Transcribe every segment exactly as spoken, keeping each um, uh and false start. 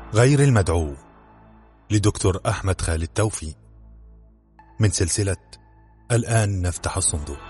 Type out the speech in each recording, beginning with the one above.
غير المدعو لدكتور أحمد خالد توفيق من سلسلة الآن نفتح الصندوق.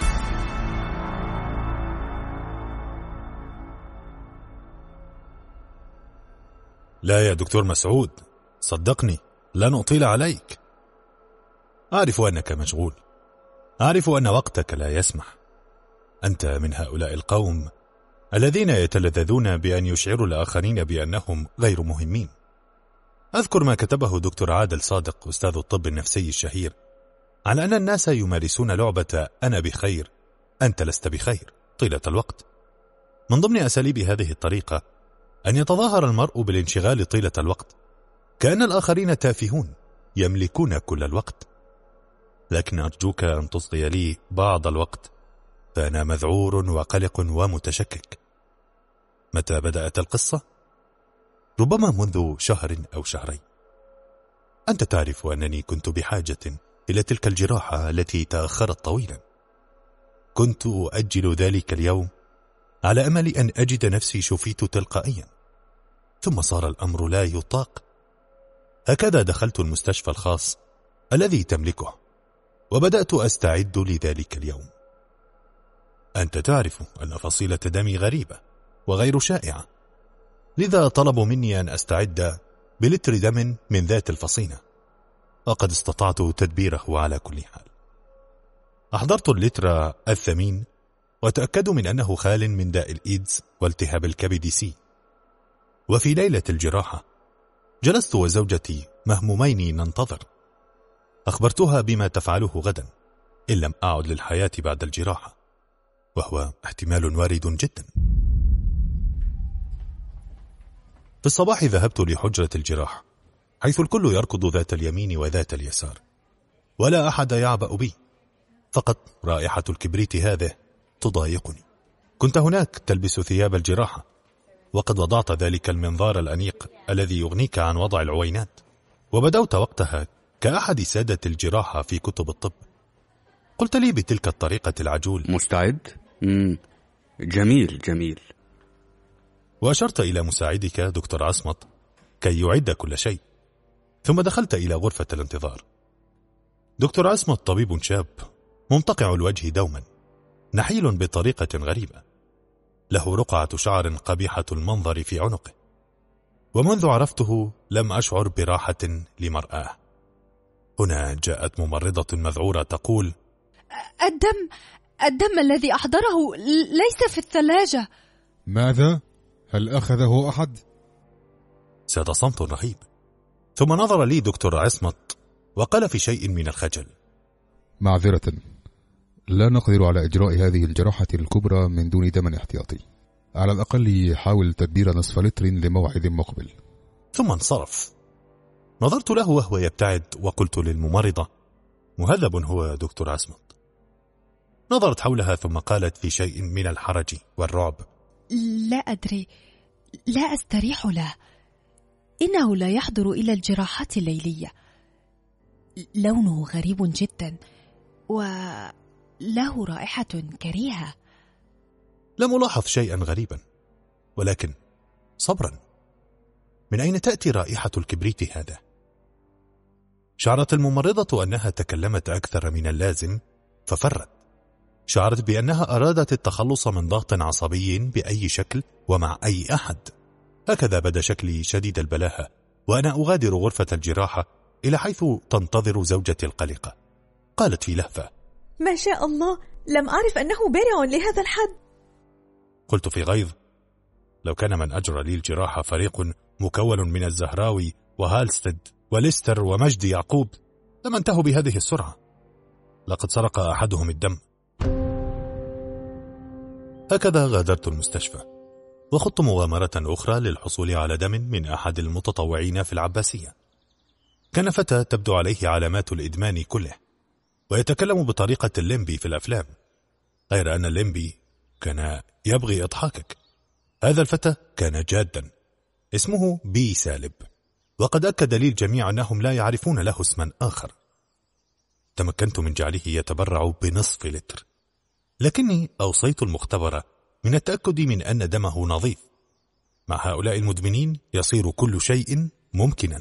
لا يا دكتور مسعود، صدقني لن أطيل عليك. أعرف أنك مشغول، أعرف أن وقتك لا يسمح. أنت من هؤلاء القوم الذين يتلذذون بأن يشعروا الآخرين بأنهم غير مهمين. أذكر ما كتبه دكتور عادل صادق أستاذ الطب النفسي الشهير على أن الناس يمارسون لعبة أنا بخير أنت لست بخير طيلة الوقت. من ضمن أساليب هذه الطريقة أن يتظاهر المرء بالانشغال طيلة الوقت كأن الآخرين تافهون يملكون كل الوقت. لكن أرجوك أن تصغي لي بعض الوقت، فأنا مذعور وقلق ومتشكك. متى بدأت القصة؟ ربما منذ شهر أو شهرين. أنت تعرف أنني كنت بحاجة إلى تلك الجراحة التي تأخرت طويلا. كنت أؤجل ذلك اليوم على أمل أن أجد نفسي شفيت تلقائيا، ثم صار الأمر لا يطاق. هكذا دخلت المستشفى الخاص الذي تملكه وبدأت أستعد لذلك اليوم. أنت تعرف أن فصيلة دمي غريبة وغير شائعة، لذا طلبوا مني أن أستعد بلتر دم من ذات الفصيلة، وقد استطعت تدبيره على كل حال. أحضرت اللتر الثمين وتأكدوا من أنه خال من داء الإيدز والتهاب الكبد سي. وفي ليلة الجراحة جلست وزوجتي مهمومين ننتظر. أخبرتها بما تفعله غدا إن لم أعد للحياة بعد الجراحة، وهو احتمال وارد جدا. في الصباح ذهبت لحجرة الجراح، حيث الكل يركض ذات اليمين وذات اليسار، ولا أحد يعبأ بي، فقط رائحة الكبريت هذه تضايقني. كنت هناك تلبس ثياب الجراحة، وقد وضعت ذلك المنظار الأنيق الذي يغنيك عن وضع العوينات، وبدأت وقتها كأحد سادة الجراحة في كتب الطب. قلت لي بتلك الطريقة العجول: مستعد؟ مم. جميل جميل. وأشرت إلى مساعدك دكتور عصمت كي يعد كل شيء، ثم دخلت إلى غرفة الانتظار. دكتور عصمت طبيب شاب ممتقع الوجه دوما، نحيل بطريقة غريبة، له رقعة شعر قبيحة المنظر في عنقه، ومنذ عرفته لم أشعر براحة لمرآه. هنا جاءت ممرضة مذعورة تقول: الدم الدم الذي أحضره ليس في الثلاجة. ماذا؟ هل أخذه أحد؟ ساد صمت رهيب، ثم نظر لي دكتور عصمت وقال في شيء من الخجل: معذرة، لا نقدر على إجراء هذه الجراحة الكبرى من دون دم احتياطي. على الأقل حاول تدبير نصف لتر لموعد مقبل. ثم انصرف. نظرت له وهو يبتعد وقلت للممرضة: مهذب هو دكتور عصمت. نظرت حولها ثم قالت في شيء من الحرج والرعب: لا أدري، لا أستريح له. إنه لا يحضر إلى الجراحات الليلية. لونه غريب جدا وله رائحة كريهة. لم ألاحظ شيئا غريبا، ولكن صبرا، من أين تأتي رائحة الكبريت هذا؟ شعرت الممرضة أنها تكلمت أكثر من اللازم ففرت. شعرت بأنها أرادت التخلص من ضغط عصبي بأي شكل ومع أي أحد. هكذا بدا شكلي شديد البلاهة وأنا أغادر غرفة الجراحة إلى حيث تنتظر زوجتي القلقة. قالت في لهفة: ما شاء الله، لم أعرف أنه بارع لهذا الحد. قلت في غيظ: لو كان من أجرى لي الجراحة فريق مكون من الزهراوي وهالستد وليستر ومجدي يعقوب لم انتهوا بهذه السرعة. لقد سرق أحدهم الدم. هكذا غادرت المستشفى وخضت مغامرة أخرى للحصول على دم من أحد المتطوعين في العباسية. كان فتى تبدو عليه علامات الإدمان كله، ويتكلم بطريقة الليمبي في الأفلام، غير أن الليمبي كان يبغي إضحاكك. هذا الفتى كان جادا، اسمه بي سالب، وقد أكد لي الجميع أنهم لا يعرفون له اسما آخر. تمكنت من جعله يتبرع بنصف لتر، لكني أوصيت المختبر من التأكد من أن دمه نظيف، مع هؤلاء المدمنين يصير كل شيء ممكنا.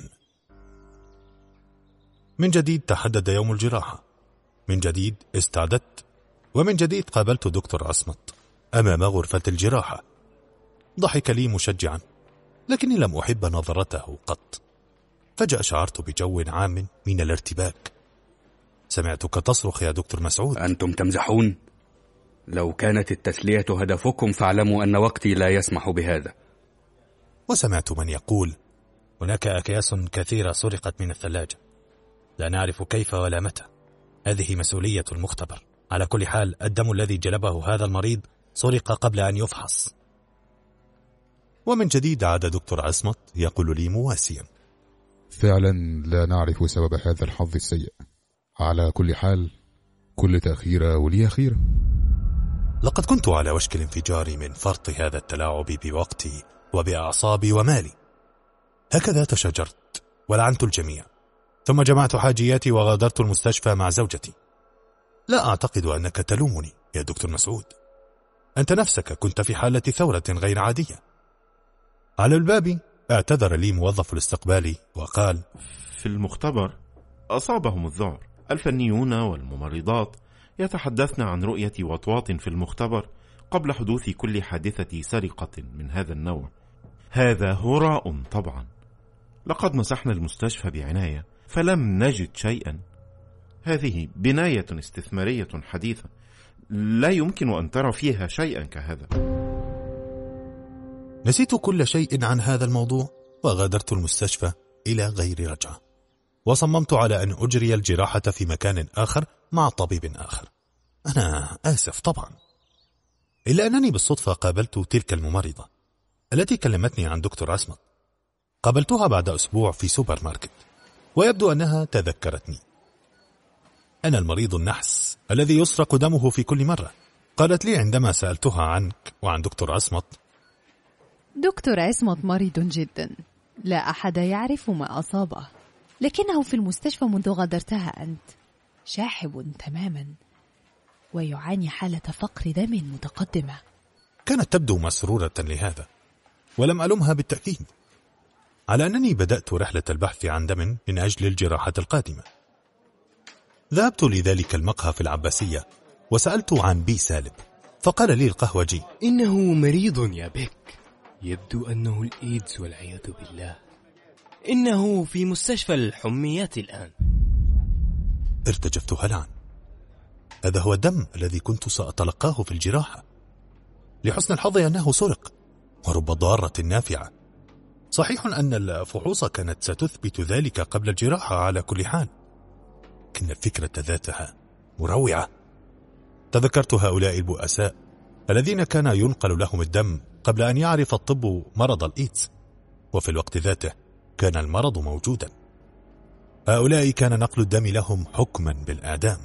من جديد تحدد يوم الجراحة، من جديد استعددت، ومن جديد قابلت دكتور عصمت أمام غرفة الجراحة. ضحك لي مشجعا، لكني لم أحب نظرته قط. فجأة شعرت بجو عام من الارتباك. سمعتك تصرخ يا دكتور مسعود. أنتم تمزحون؟ لو كانت التسلية هدفكم فاعلموا أن وقتي لا يسمح بهذا. وسمعت من يقول: هناك أكياس كثيرة سرقت من الثلاجة، لا نعرف كيف ولا متى، هذه مسؤولية المختبر. على كل حال الدم الذي جلبه هذا المريض سرق قبل أن يفحص. ومن جديد عاد دكتور عصمت يقول لي مواسيا: فعلا لا نعرف سبب هذا الحظ السيء. على كل حال كل تأخيرة ولي خيرة. لقد كنت على وشك الانفجار من فرط هذا التلاعب بوقتي وبأعصابي ومالي. هكذا تشجرت ولعنت الجميع، ثم جمعت حاجياتي وغادرت المستشفى مع زوجتي. لا أعتقد أنك تلومني يا دكتور مسعود، أنت نفسك كنت في حالة ثورة غير عادية. على الباب اعتذر لي موظف الاستقبال وقال: في المختبر أصابهم الذعر. الفنيون والممرضات يتحدثن عن رؤية وطواط في المختبر قبل حدوث كل حادثة سرقة من هذا النوع. هذا هراء طبعا. لقد مسحنا المستشفى بعناية فلم نجد شيئا. هذه بناية استثمارية حديثة، لا يمكن أن ترى فيها شيئا كهذا. نسيت كل شيء عن هذا الموضوع وغادرت المستشفى إلى غير رجعة، وصممت على أن أجري الجراحة في مكان آخر مع طبيب آخر. أنا آسف طبعا، إلا أنني بالصدفة قابلت تلك الممرضة التي كلمتني عن دكتور عصمت. قابلتها بعد أسبوع في سوبر ماركت، ويبدو أنها تذكرتني. أنا المريض النحس الذي يسرق دمه في كل مرة. قالت لي عندما سألتها عنك وعن دكتور عصمت: دكتور عصمت مريض جدا، لا أحد يعرف ما أصابه، لكنه في المستشفى منذ غادرتها أنت، شاحب تماما ويعاني حالة فقر دم متقدمة. كانت تبدو مسرورة لهذا، ولم ألمها بالتأكيد، على أنني بدأت رحلة البحث عن دم من أجل الجراحة القادمة. ذهبت لذلك المقهى في العباسية وسألت عن بي سالب، فقال لي القهوجي: إنه مريض يا بك، يبدو أنه الإيدز والعياذ بالله. إنه في مستشفى الحميات الآن. ارتجفت هلعا. هذا هو الدم الذي كنت سأتلقاه في الجراحة. لحسن الحظ أنه سرق، ورب ضارة نافعة. صحيح أن الفحوص كانت ستثبت ذلك قبل الجراحة على كل حال، لكن الفكرة ذاتها مروعة. تذكرت هؤلاء البؤساء الذين كان ينقل لهم الدم قبل أن يعرف الطب مرض الإيدز، وفي الوقت ذاته كان المرض موجودا. هؤلاء كان نقل الدم لهم حكما بالإعدام.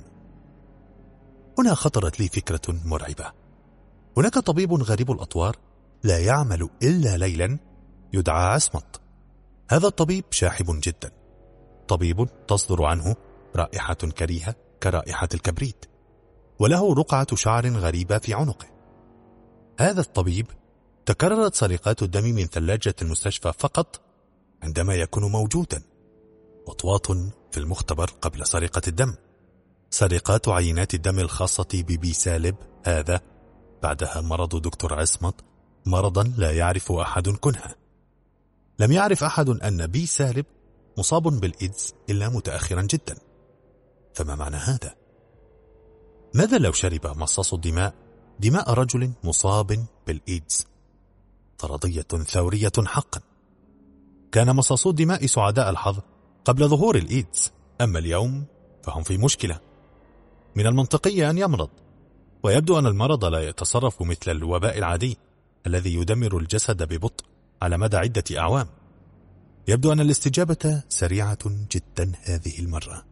هنا خطرت لي فكرة مرعبة. هناك طبيب غريب الأطوار لا يعمل إلا ليلا يدعى عصمت. هذا الطبيب شاحب جدا، طبيب تصدر عنه رائحة كريهة كرائحة الكبريت، وله رقعة شعر غريبة في عنقه. هذا الطبيب تكررت سرقات الدم من ثلاجة المستشفى فقط عندما يكون موجودا، وطواط في المختبر قبل سرقة الدم، سرقات عينات الدم الخاصة ببي سالب هذا، بعدها مرض دكتور عصمت، مرضا لا يعرف أحد كنهه. لم يعرف أحد أن بي سالب مصاب بالإيدز إلا متأخرا جدا. فما معنى هذا؟ ماذا لو شرب مصاص الدماء دماء رجل مصاب بالإيدز؟ فرضية ثورية حقا. كان مصاصو الدماء سعداء الحظ قبل ظهور الإيدز، أما اليوم فهم في مشكلة. من المنطقي أن يمرض، ويبدو أن المرض لا يتصرف مثل الوباء العادي الذي يدمر الجسد ببطء على مدى عدة أعوام. يبدو أن الاستجابة سريعة جدا هذه المرة.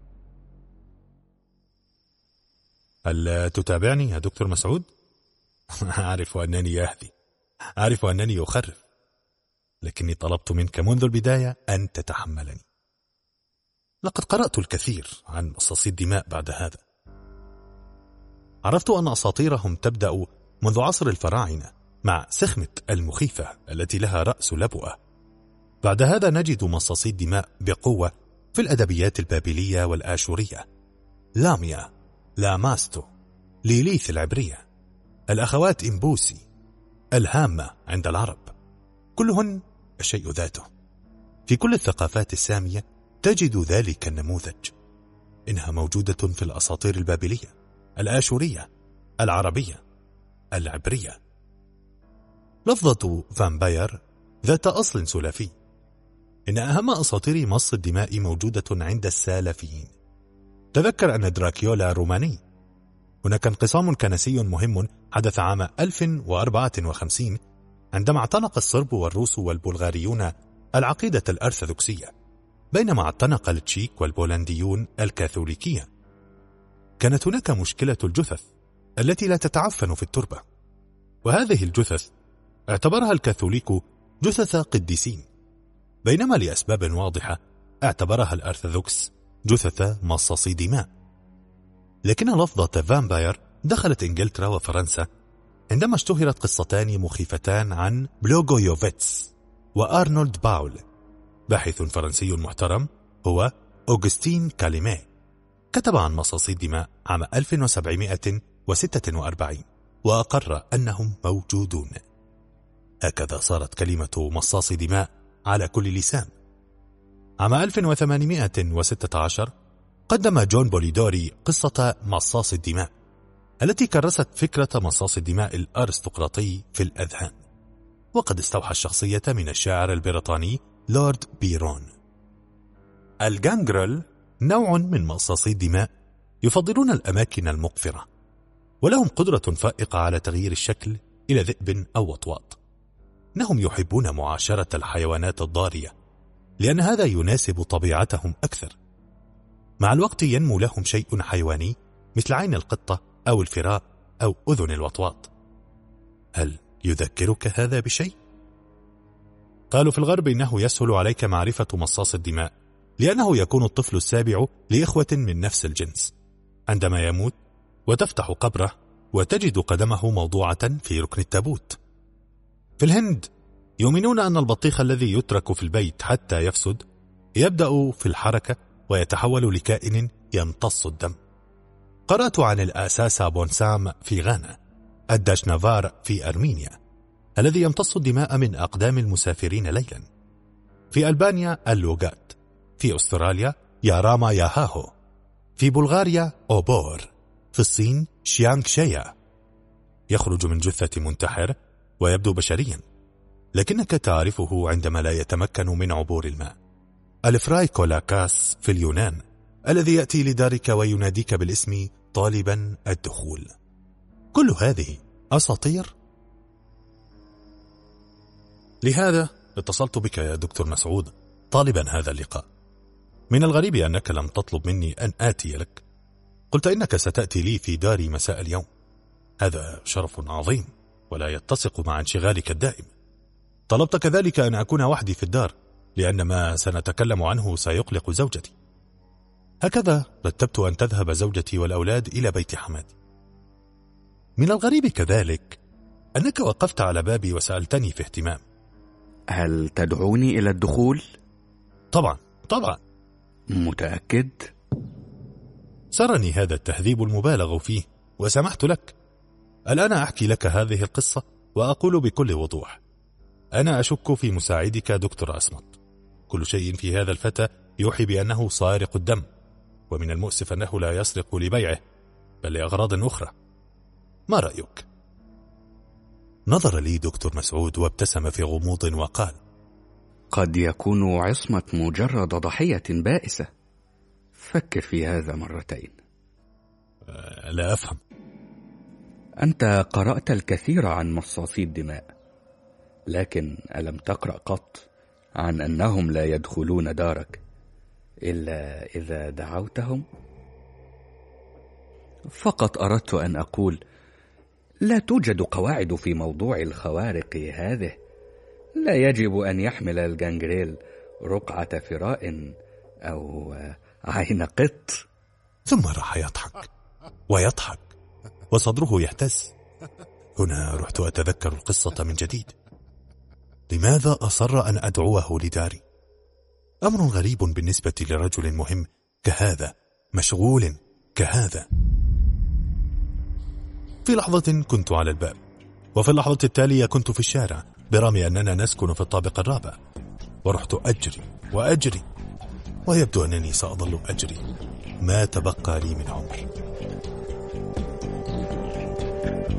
هل تتابعني يا دكتور مسعود؟ أعرف أنني يهدي، أعرف أنني يخرف، لكني طلبت منك منذ البداية أن تتحملني. لقد قرأت الكثير عن مصاصي الدماء بعد هذا. عرفت أن أساطيرهم تبدأ منذ عصر الفراعنة مع سخمة المخيفة التي لها رأس لبؤة. بعد هذا نجد مصاصي الدماء بقوة في الأدبيات البابلية والآشورية، لاميا، لاماستو، ليليث العبرية، الأخوات إمبوسي، الهامة عند العرب، كلهن الشيء ذاته. في كل الثقافات السامية تجد ذلك النموذج، إنها موجودة في الأساطير البابلية، الآشورية، العربية، العبرية. لفظة فامباير ذات أصل سلفي، إن أهم أساطير مص الدماء موجودة عند السالفيين. تذكر أن دراكيولا روماني. هناك انقسام كنسي مهم حدث عام ألف وأربعة وخمسين عندما اعتنق الصرب والروس والبلغاريون العقيدة الأرثوذكسية، بينما اعتنق التشيك والبولنديون الكاثوليكية. كانت هناك مشكلة الجثث التي لا تتعفن في التربة، وهذه الجثث اعتبرها الكاثوليك جثث قديسين، بينما لأسباب واضحة اعتبرها الأرثوذكس جثث مصاصي دماء. لكن لفظة فامباير دخلت إنجلترا وفرنسا عندما اشتهرت قصتان مخيفتان عن بلوغويوفيتس وأرنولد باول. باحث فرنسي محترم هو أوغستين كاليمي كتب عن مصاصي الدماء عام ألف وسبعمائة وستة وأربعين وأقر أنهم موجودون. هكذا صارت كلمة مصاصي دماء على كل لسان. عام ألف وثمانمائة وستة عشر قدم جون بوليدوري قصة مصاص الدماء التي كرست فكرة مصاص الدماء الأرستقراطي في الأذهان، وقد استوحى الشخصية من الشاعر البريطاني لورد بيرون. الجانجرل نوع من مصاصي الدماء يفضلون الأماكن المقفرة، ولهم قدرة فائقة على تغيير الشكل إلى ذئب أو وطواط. إنهم يحبون معاشرة الحيوانات الضارية لأن هذا يناسب طبيعتهم أكثر. مع الوقت ينمو لهم شيء حيواني مثل عين القطة أو الفراء أو أذن الوطواط. هل يذكرك هذا بشيء؟ قالوا في الغرب إنه يسهل عليك معرفة مصاص الدماء لأنه يكون الطفل السابع لإخوة من نفس الجنس عندما يموت، وتفتح قبره وتجد قدمه موضوعة في ركن التابوت. في الهند يؤمنون أن البطيخ الذي يترك في البيت حتى يفسد يبدأ في الحركة ويتحول لكائن يمتص الدم. قرأت عن الآساسا بونسام في غانا، الداشنافار في أرمينيا الذي يمتص الدماء من أقدام المسافرين ليلا، في ألبانيا اللوغات، في أستراليا ياراما ياهاهو، في بلغاريا أوبور، في الصين شيانغ شيا. يخرج من جثة منتحر ويبدو بشريا، لكنك تعرفه عندما لا يتمكن من عبور الماء. الفرايكولاكاس في اليونان الذي يأتي لدارك ويناديك بالاسم طالبا الدخول. كل هذه أساطير. لهذا اتصلت بك يا دكتور مسعود طالبا هذا اللقاء. من الغريب أنك لم تطلب مني أن آتي لك. قلت إنك ستأتي لي في داري مساء اليوم. هذا شرف عظيم ولا يتسق مع انشغالك الدائم. طلبت كذلك أن أكون وحدي في الدار لأن ما سنتكلم عنه سيقلق زوجتي. هكذا رتبت أن تذهب زوجتي والأولاد إلى بيت حمادي. من الغريب كذلك أنك وقفت على بابي وسألتني في اهتمام: هل تدعوني إلى الدخول؟ طبعا طبعا. متأكد؟ سرني هذا التهذيب المبالغ فيه وسمحت لك. الآن أحكي لك هذه القصة وأقول بكل وضوح: أنا أشك في مساعدك دكتور أسمط. كل شيء في هذا الفتى يوحي بأنه سارق الدم، ومن المؤسف أنه لا يسرق لبيعه بل لأغراض أخرى. ما رأيك؟ نظر لي دكتور مسعود وابتسم في غموض وقال: قد يكون عصمة مجرد ضحية بائسة. فكر في هذا مرتين. أه لا أفهم. أنت قرأت الكثير عن مصاصي الدماء، لكن ألم تقرأ قط عن أنهم لا يدخلون دارك إلا إذا دعوتهم؟ فقط أردت أن أقول لا توجد قواعد في موضوع الخوارق هذه. لا يجب أن يحمل الجانجريل رقعة فراء أو عين قط. ثم راح يضحك ويضحك وصدره يهتز. هنا رحت أتذكر القصة من جديد. لماذا أصر أن أدعوه لداري؟ أمر غريب بالنسبة لرجل مهم كهذا، مشغول كهذا. في لحظة كنت على الباب، وفي اللحظة التالية كنت في الشارع، برغم أننا نسكن في الطابق الرابع. ورحت أجري وأجري، ويبدو أنني سأظل أجري ما تبقى لي من عمر.